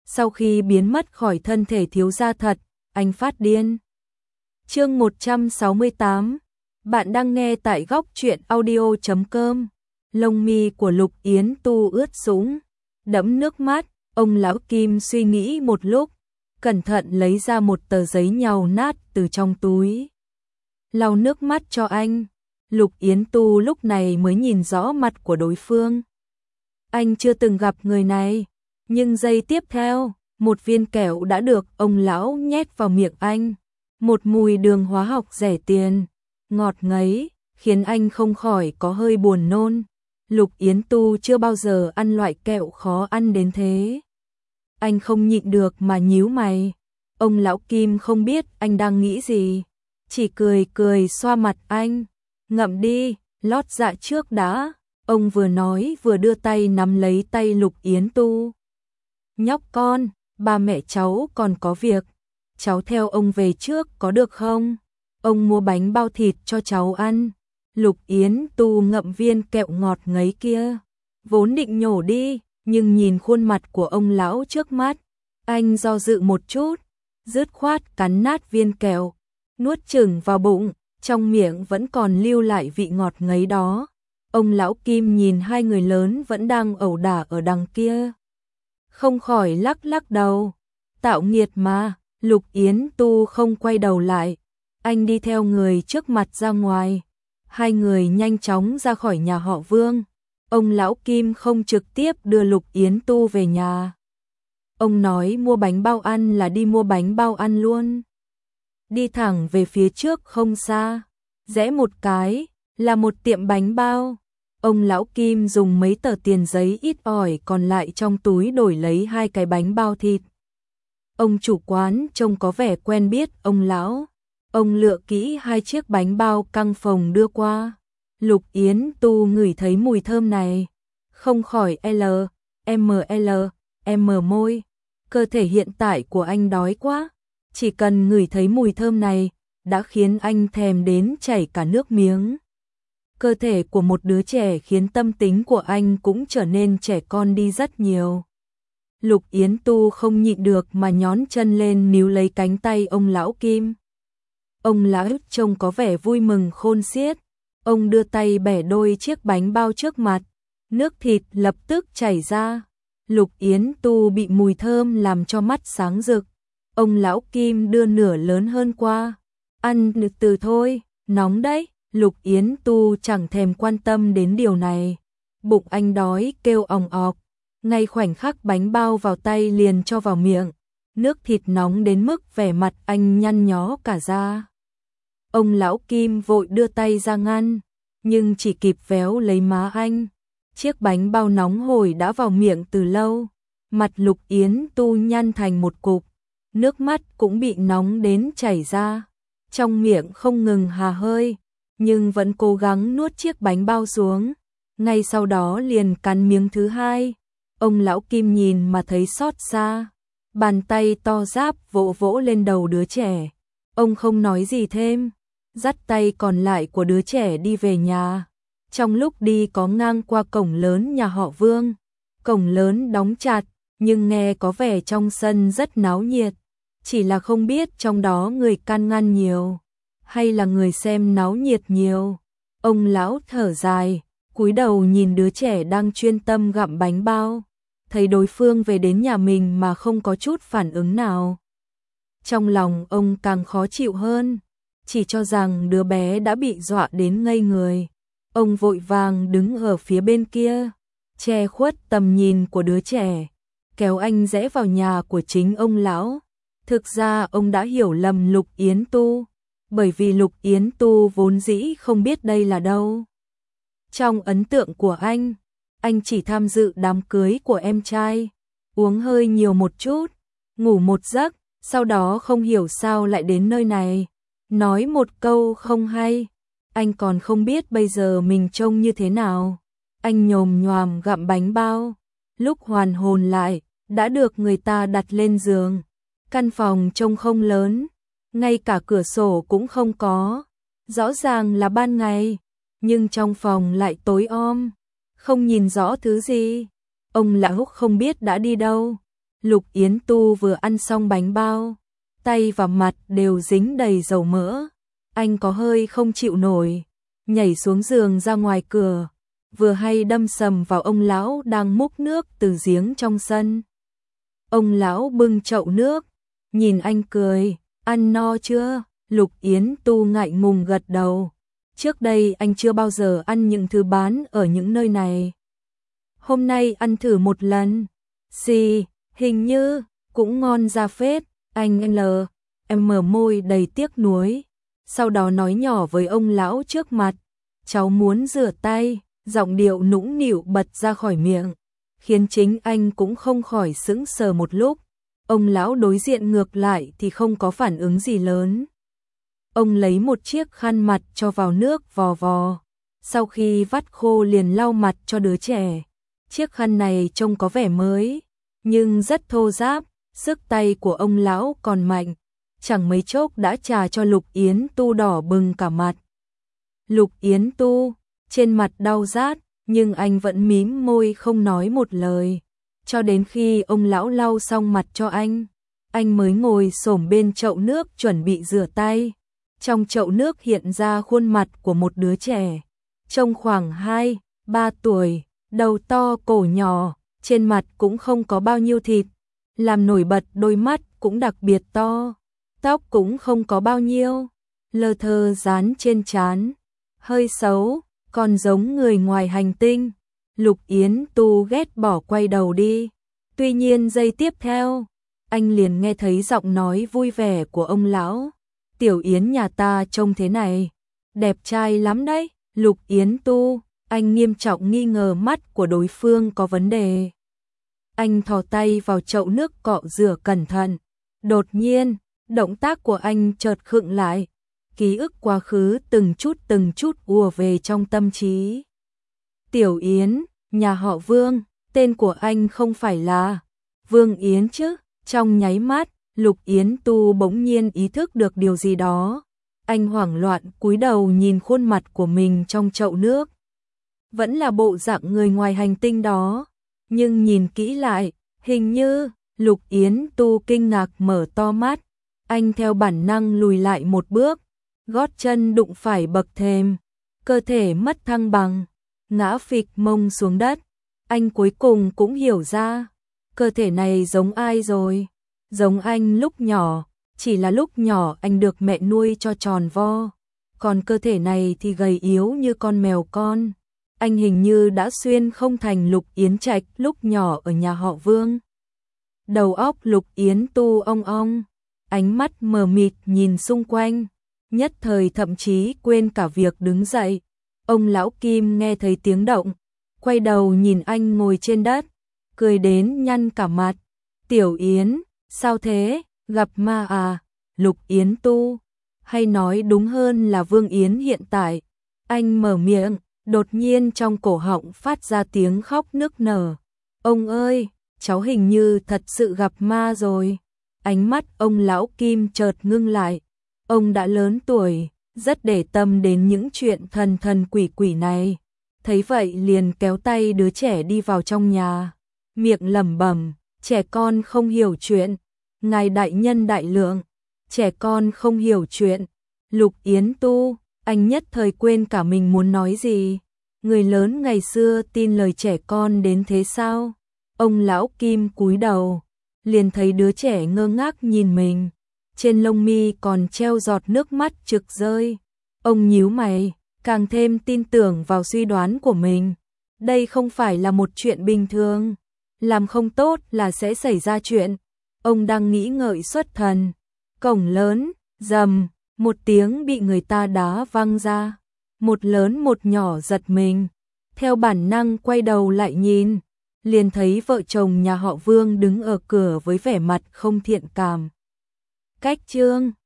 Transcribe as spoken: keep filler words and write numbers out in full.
sau khi biến mất khỏi thân thể thiếu gia thật, anh phát điên. Chương một trăm sáu mươi tám. Bạn đang nghe tại góc truyện audio chấm com. Lông mi của Lục Yến Tu ướt sũng, đẫm nước mắt, ông lão Kim suy nghĩ một lúc, cẩn thận lấy ra một tờ giấy nhàu nát từ trong túi. Lau nước mắt cho anh. Lục Yến Tu lúc này mới nhìn rõ mặt của đối phương. Anh chưa từng gặp người này, nhưng giây tiếp theo, một viên kẹo đã được ông lão nhét vào miệng anh. Một mùi đường hóa học rẻ tiền, ngọt ngấy, khiến anh không khỏi có hơi buồn nôn. Lục Yến Tu chưa bao giờ ăn loại kẹo khó ăn đến thế. Anh không nhịn được mà nhíu mày. Ông lão Kim không biết anh đang nghĩ gì, chỉ cười cười xoa mặt anh. Ngậm đi, lót dạ trước đã. Ông vừa nói vừa đưa tay nắm lấy tay Lục Yến Tu. Nhóc con, ba mẹ cháu còn có việc, cháu theo ông về trước có được không? Ông mua bánh bao thịt cho cháu ăn. Lục Yến Tu ngậm viên kẹo ngọt ngấy kia, vốn định nhổ đi, nhưng nhìn khuôn mặt của ông lão trước mắt, anh do dự một chút, dứt khoát cắn nát viên kẹo, nuốt chửng vào bụng, trong miệng vẫn còn lưu lại vị ngọt ngấy đó. Ông lão Kim nhìn hai người lớn vẫn đang ẩu đả ở đằng kia, không khỏi lắc lắc đầu. Tạo nghiệt mà. Lục Yến Tu không quay đầu lại, anh đi theo người trước mặt ra ngoài. Hai người nhanh chóng ra khỏi nhà họ Vương. Ông lão Kim không trực tiếp đưa Lục Yến Tu về nhà. Ông nói mua bánh bao ăn là đi mua bánh bao ăn luôn. Đi thẳng về phía trước không xa, rẽ một cái là một tiệm bánh bao. Ông lão Kim dùng mấy tờ tiền giấy ít ỏi còn lại trong túi đổi lấy hai cái bánh bao thịt. Ông chủ quán trông có vẻ quen biết ông lão. Ông lựa kỹ hai chiếc bánh bao căng phồng đưa qua. Lục Yến Tu ngửi thấy mùi thơm này, không khỏi L, M L, M môi. Cơ thể hiện tại của anh đói quá, chỉ cần ngửi thấy mùi thơm này đã khiến anh thèm đến chảy cả nước miếng. Cơ thể của một đứa trẻ khiến tâm tính của anh cũng trở nên trẻ con đi rất nhiều. Lục Yến Tu không nhịn được mà nhón chân lên níu lấy cánh tay ông lão Kim. Ông lão trông có vẻ vui mừng khôn xiết. Ông đưa tay bẻ đôi chiếc bánh bao trước mặt, nước thịt lập tức chảy ra. Lục Yến Tu bị mùi thơm làm cho mắt sáng rực. Ông lão Kim đưa nửa lớn hơn qua. Ăn từ từ thôi, nóng đấy. Lục Yến Tu chẳng thèm quan tâm đến điều này. Bụng anh đói kêu òng ọc. Ngay khoảnh khắc bánh bao vào tay liền cho vào miệng. Nước thịt nóng đến mức vẻ mặt anh nhăn nhó cả da. Ông lão Kim vội đưa tay ra ngăn, nhưng chỉ kịp véo lấy má anh. Chiếc bánh bao nóng hổi đã vào miệng từ lâu. Mặt Lục Yến Tu nhăn thành một cục, nước mắt cũng bị nóng đến chảy ra. Trong miệng không ngừng hà hơi, nhưng vẫn cố gắng nuốt chiếc bánh bao xuống. Ngay sau đó liền cắn miếng thứ hai. Ông lão Kim nhìn mà thấy xót xa, bàn tay to ráp vỗ vỗ lên đầu đứa trẻ. Ông không nói gì thêm, dắt tay còn lại của đứa trẻ đi về nhà. Trong lúc đi có ngang qua cổng lớn nhà họ Vương. Cổng lớn đóng chặt, nhưng nghe có vẻ trong sân rất náo nhiệt. Chỉ là không biết trong đó người can ngăn nhiều, hay là người xem náo nhiệt nhiều. Ông lão thở dài, cúi đầu nhìn đứa trẻ đang chuyên tâm gặm bánh bao. Thấy đối phương về đến nhà mình mà không có chút phản ứng nào, trong lòng ông càng khó chịu hơn, chỉ cho rằng đứa bé đã bị dọa đến ngây người. Ông vội vàng đứng ở phía bên kia, che khuất tầm nhìn của đứa trẻ, kéo anh rẽ vào nhà của chính ông lão. Thực ra ông đã hiểu lầm Lục Yến Tu, bởi vì Lục Yến Tu vốn dĩ không biết đây là đâu. Trong ấn tượng của anh, anh chỉ tham dự đám cưới của em trai, uống hơi nhiều một chút, ngủ một giấc, sau đó không hiểu sao lại đến nơi này. Nói một câu không hay, anh còn không biết bây giờ mình trông như thế nào. Anh nhồm nhoàm gặm bánh bao, lúc hoàn hồn lại, đã được người ta đặt lên giường. Căn phòng trông không lớn, ngay cả cửa sổ cũng không có. Rõ ràng là ban ngày, nhưng trong phòng lại tối om, không nhìn rõ thứ gì. Ông lão không biết đã đi đâu. Lục Yến Tu vừa ăn xong bánh bao, tay và mặt đều dính đầy dầu mỡ. Anh có hơi không chịu nổi, nhảy xuống giường ra ngoài cửa, vừa hay đâm sầm vào ông lão đang múc nước từ giếng trong sân. Ông lão bưng chậu nước, nhìn anh cười, ăn no chưa? Lục Yến Tu ngại ngùng gật đầu. Trước đây anh chưa bao giờ ăn những thứ bán ở những nơi này. Hôm nay ăn thử một lần. Xì, hình như cũng ngon ra phết. Anh L, em mở môi đầy tiếc nuối. Sau đó nói nhỏ với ông lão trước mặt, cháu muốn rửa tay, giọng điệu nũng nịu bật ra khỏi miệng, khiến chính anh cũng không khỏi sững sờ một lúc. Ông lão đối diện ngược lại thì không có phản ứng gì lớn. Ông lấy một chiếc khăn mặt cho vào nước vò vò, sau khi vắt khô liền lau mặt cho đứa trẻ. Chiếc khăn này trông có vẻ mới, nhưng rất thô ráp, sức tay của ông lão còn mạnh, chẳng mấy chốc đã chà cho Lục Yến Tu đỏ bừng cả mặt. Lục Yến Tu, trên mặt đau rát, nhưng anh vẫn mím môi không nói một lời, cho đến khi ông lão lau xong mặt cho anh, anh mới ngồi xổm bên chậu nước chuẩn bị rửa tay. Trong chậu nước hiện ra khuôn mặt của một đứa trẻ, trông khoảng hai, ba tuổi, đầu to cổ nhỏ, trên mặt cũng không có bao nhiêu thịt, làm nổi bật đôi mắt cũng đặc biệt to, tóc cũng không có bao nhiêu, lơ thơ dán trên trán, hơi xấu, còn giống người ngoài hành tinh. Lục Yến Tu ghét bỏ quay đầu đi. Tuy nhiên giây tiếp theo, anh liền nghe thấy giọng nói vui vẻ của ông lão. Tiểu Yến nhà ta trông thế này, đẹp trai lắm đấy. Lục Yến Tu, anh nghiêm trọng nghi ngờ mắt của đối phương có vấn đề. Anh thò tay vào chậu nước cọ rửa cẩn thận. Đột nhiên, động tác của anh chợt khựng lại. Ký ức quá khứ từng chút từng chút ùa về trong tâm trí. Tiểu Yến, nhà họ Vương, tên của anh không phải là Vương Yến chứ? Trong nháy mắt, Lục Yến Tu bỗng nhiên ý thức được điều gì đó. Anh hoảng loạn cúi đầu nhìn khuôn mặt của mình trong chậu nước. Vẫn là bộ dạng người ngoài hành tinh đó, nhưng nhìn kỹ lại, hình như Lục Yến Tu kinh ngạc mở to mắt. Anh theo bản năng lùi lại một bước, gót chân đụng phải bậc thềm, cơ thể mất thăng bằng, ngã phịch mông xuống đất. Anh cuối cùng cũng hiểu ra, cơ thể này giống ai rồi. Giống anh lúc nhỏ, chỉ là lúc nhỏ anh được mẹ nuôi cho tròn vo, còn cơ thể này thì gầy yếu như con mèo con. Anh hình như đã xuyên không thành Lục Yến Trạch lúc nhỏ ở nhà họ Vương. Đầu óc Lục Yến Tu ong ong, ánh mắt mờ mịt nhìn xung quanh, nhất thời thậm chí quên cả việc đứng dậy. Ông lão Kim nghe thấy tiếng động, quay đầu nhìn anh ngồi trên đất, cười đến nhăn cả mặt. Tiểu Yến, sao thế, gặp ma à? Lục Yến Tu, hay nói đúng hơn là Vương Yến hiện tại. Anh mở miệng, đột nhiên trong cổ họng phát ra tiếng khóc nức nở. Ông ơi, cháu hình như thật sự gặp ma rồi. Ánh mắt ông lão Kim chợt ngưng lại. Ông đã lớn tuổi, rất để tâm đến những chuyện thần thần quỷ quỷ này. Thấy vậy liền kéo tay đứa trẻ đi vào trong nhà, miệng lẩm bẩm, trẻ con không hiểu chuyện. Ngài đại nhân đại lượng, trẻ con không hiểu chuyện. Lục Yến Tu, anh nhất thời quên cả mình muốn nói gì. Người lớn ngày xưa tin lời trẻ con đến thế sao? Ông lão Kim cúi đầu, liền thấy đứa trẻ ngơ ngác nhìn mình, trên lông mi còn treo giọt nước mắt trực rơi. Ông nhíu mày, càng thêm tin tưởng vào suy đoán của mình. Đây không phải là một chuyện bình thường, làm không tốt là sẽ xảy ra chuyện. Ông đang nghĩ ngợi xuất thần, cổng lớn, rầm, một tiếng bị người ta đá văng ra. Một lớn một nhỏ giật mình, theo bản năng quay đầu lại nhìn, liền thấy vợ chồng nhà họ Vương đứng ở cửa với vẻ mặt không thiện cảm. Cách chương